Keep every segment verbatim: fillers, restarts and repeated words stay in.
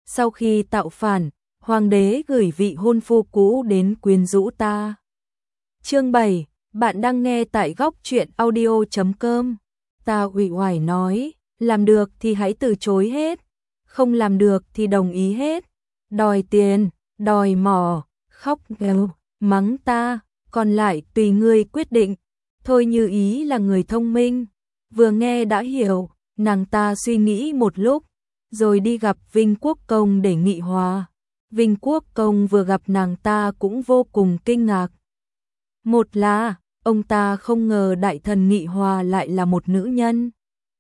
Sau khi tạo phản, hoàng đế gửi vị hôn phu cũ đến quyến rũ ta. Chương bảy, bạn đang nghe tại góc truyện audio chấm com. Ta uể oải nói, làm được thì hãy từ chối hết, không làm được thì đồng ý hết. Đòi tiền, đòi mỏ, khóc nghèo, mắng ta, còn lại tùy ngươi quyết định. Thôi Như Ý là người thông minh, vừa nghe đã hiểu, nàng ta suy nghĩ một lúc, rồi đi gặp Vinh Quốc Công để nghị hòa. Vinh Quốc Công vừa gặp nàng ta cũng vô cùng kinh ngạc. Một là, ông ta không ngờ đại thần nghị hòa lại là một nữ nhân.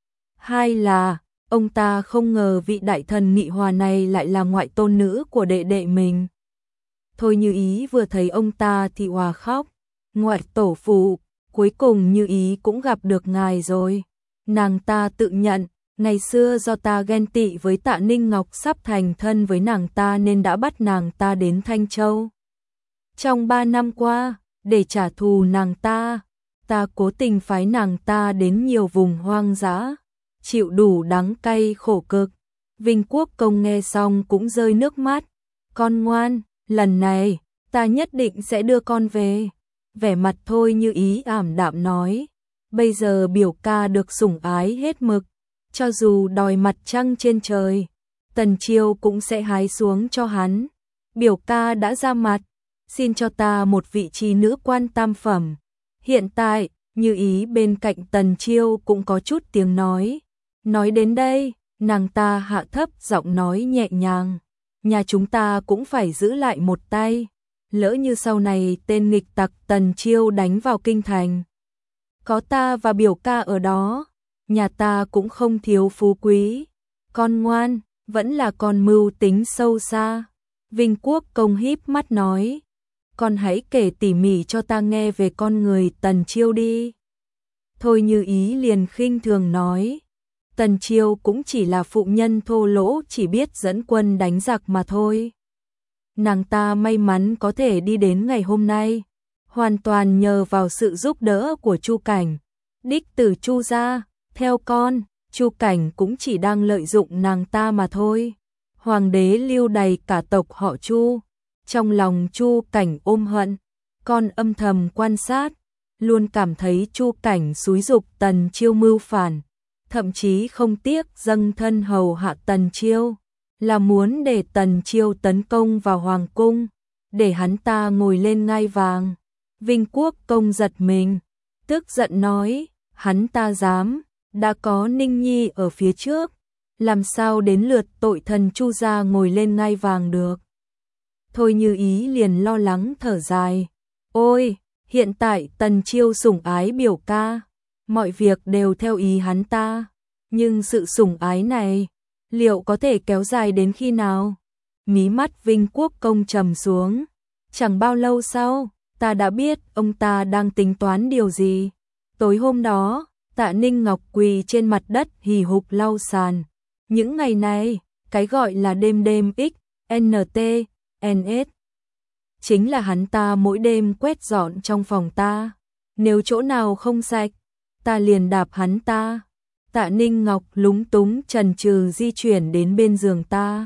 Hai là, ông ta không ngờ vị đại thần nghị hòa này lại là ngoại tôn nữ của đệ đệ mình. Thôi Như Ý vừa thấy ông ta thì òa khóc. Ngoại tổ phụ, cuối cùng Như Ý cũng gặp được ngài rồi. Nàng ta tự nhận, ngày xưa do ta ghen tị với Tạ Ninh Ngọc sắp thành thân với nàng ta nên đã bắt nàng ta đến Thanh Châu. Trong ba năm qua, để trả thù nàng ta, ta cố tình phái nàng ta đến nhiều vùng hoang dã, chịu đủ đắng cay khổ cực. Vinh Quốc Công nghe xong cũng rơi nước mắt. Con ngoan, lần này, ta nhất định sẽ đưa con về. Vẻ mặt Thôi Như Ý ảm đạm nói, bây giờ biểu ca được sủng ái hết mực, cho dù đòi mặt trăng trên trời, Tần Chiêu cũng sẽ hái xuống cho hắn. Biểu ca đã ra mặt, xin cho ta một vị trí nữ quan tam phẩm. Hiện tại, Như Ý bên cạnh Tần Chiêu cũng có chút tiếng nói. Nói đến đây, nàng ta hạ thấp giọng nói nhẹ nhàng, nhà chúng ta cũng phải giữ lại một tay. Lỡ như sau này tên nghịch tặc Tần Chiêu đánh vào kinh thành, có ta và biểu ca ở đó, nhà ta cũng không thiếu phú quý. Con ngoan, vẫn là con mưu tính sâu xa. Vinh Quốc Công híp mắt nói, con hãy kể tỉ mỉ cho ta nghe về con người Tần Chiêu đi. Thôi Như Ý liền khinh thường nói, Tần Chiêu cũng chỉ là phụ nhân thô lỗ chỉ biết dẫn quân đánh giặc mà thôi. Nàng ta may mắn có thể đi đến ngày hôm nay, hoàn toàn nhờ vào sự giúp đỡ của Chu Cảnh. Đích tử Chu gia, theo con, Chu Cảnh cũng chỉ đang lợi dụng nàng ta mà thôi. Hoàng đế lưu đày cả tộc họ Chu, trong lòng Chu Cảnh ôm hận. Con âm thầm quan sát, luôn cảm thấy Chu Cảnh xúi giục Tần Chiêu mưu phản, thậm chí không tiếc dâng thân hầu hạ Tần Chiêu, là muốn để Tần Chiêu tấn công vào hoàng cung, để hắn ta ngồi lên ngai vàng. Vinh Quốc Công giật mình, tức giận nói, hắn ta dám, đã có Ninh Nhi ở phía trước, làm sao đến lượt tội thần Chu gia ngồi lên ngai vàng được. Thôi Như Ý liền lo lắng thở dài, ôi, hiện tại Tần Chiêu sủng ái biểu ca, mọi việc đều theo ý hắn ta, nhưng sự sủng ái này, liệu có thể kéo dài đến khi nào? Mí mắt Vinh Quốc Công trầm xuống, chẳng bao lâu sau, ta đã biết ông ta đang tính toán điều gì. Tối hôm đó, Tạ Ninh Ngọc quỳ trên mặt đất hì hục lau sàn. Những ngày này, cái gọi là đêm đêm X, N T, N S, chính là hắn ta mỗi đêm quét dọn trong phòng ta. Nếu chỗ nào không sạch, ta liền đạp hắn ta. Tạ Ninh Ngọc lúng túng chần chừ di chuyển đến bên giường ta.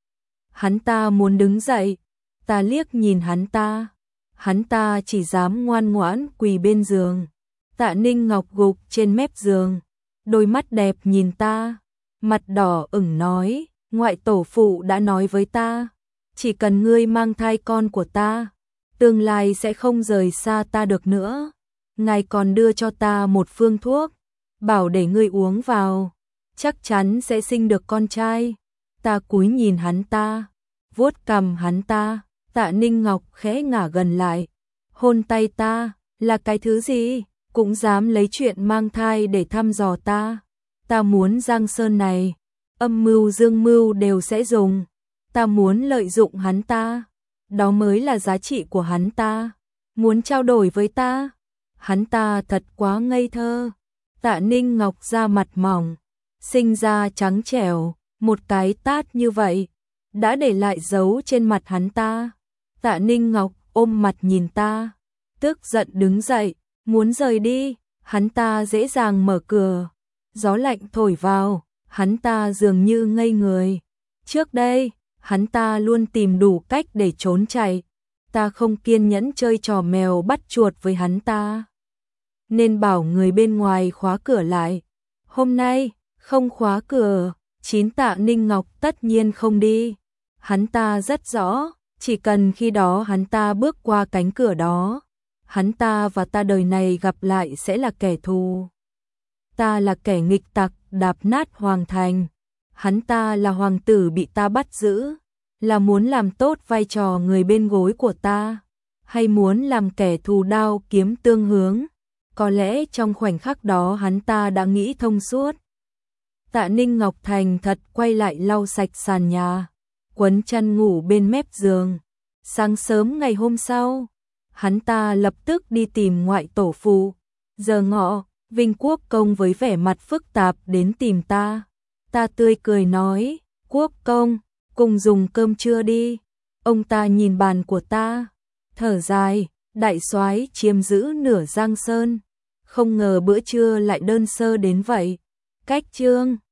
Hắn ta muốn đứng dậy, ta liếc nhìn hắn ta. Hắn ta chỉ dám ngoan ngoãn quỳ bên giường. Tạ Ninh Ngọc gục trên mép giường, đôi mắt đẹp nhìn ta, mặt đỏ ửng nói, ngoại tổ phụ đã nói với ta, chỉ cần ngươi mang thai con của ta, tương lai sẽ không rời xa ta được nữa. Ngài còn đưa cho ta một phương thuốc, bảo để ngươi uống vào, chắc chắn sẽ sinh được con trai. Ta cúi nhìn hắn ta, vuốt cằm hắn ta. Tạ Ninh Ngọc khẽ ngả gần lại, hôn tay ta, là cái thứ gì, cũng dám lấy chuyện mang thai để thăm dò ta. Ta muốn Giang Sơn này, âm mưu dương mưu đều sẽ dùng. Ta muốn lợi dụng hắn ta, đó mới là giá trị của hắn ta. Muốn trao đổi với ta, hắn ta thật quá ngây thơ. Tạ Ninh Ngọc da mặt mỏng, sinh ra trắng trẻo, một cái tát như vậy, đã để lại dấu trên mặt hắn ta. Tạ Ninh Ngọc ôm mặt nhìn ta, tức giận đứng dậy, muốn rời đi. Hắn ta dễ dàng mở cửa, gió lạnh thổi vào, hắn ta dường như ngây người. Trước đây, hắn ta luôn tìm đủ cách để trốn chạy. Ta không kiên nhẫn chơi trò mèo bắt chuột với hắn ta, nên bảo người bên ngoài khóa cửa lại. Hôm nay, không khóa cửa, chín Tạ Ninh Ngọc tất nhiên không đi. Hắn ta rất rõ, chỉ cần khi đó hắn ta bước qua cánh cửa đó, hắn ta và ta đời này gặp lại sẽ là kẻ thù. Ta là kẻ nghịch tặc đạp nát hoàng thành, hắn ta là hoàng tử bị ta bắt giữ, là muốn làm tốt vai trò người bên gối của ta, hay muốn làm kẻ thù đao kiếm tương hướng. Có lẽ trong khoảnh khắc đó hắn ta đã nghĩ thông suốt. Tạ Ninh Ngọc thành thật quay lại lau sạch sàn nhà, quấn chăn ngủ bên mép giường. Sáng sớm ngày hôm sau, hắn ta lập tức đi tìm ngoại tổ phụ. Giờ ngọ, Vinh Quốc Công với vẻ mặt phức tạp đến tìm ta. Ta tươi cười nói, Quốc Công, cùng dùng cơm trưa đi. Ông ta nhìn bàn của ta, thở dài, đại soái chiếm giữ nửa Giang Sơn, không ngờ bữa trưa lại đơn sơ đến vậy. Cách chương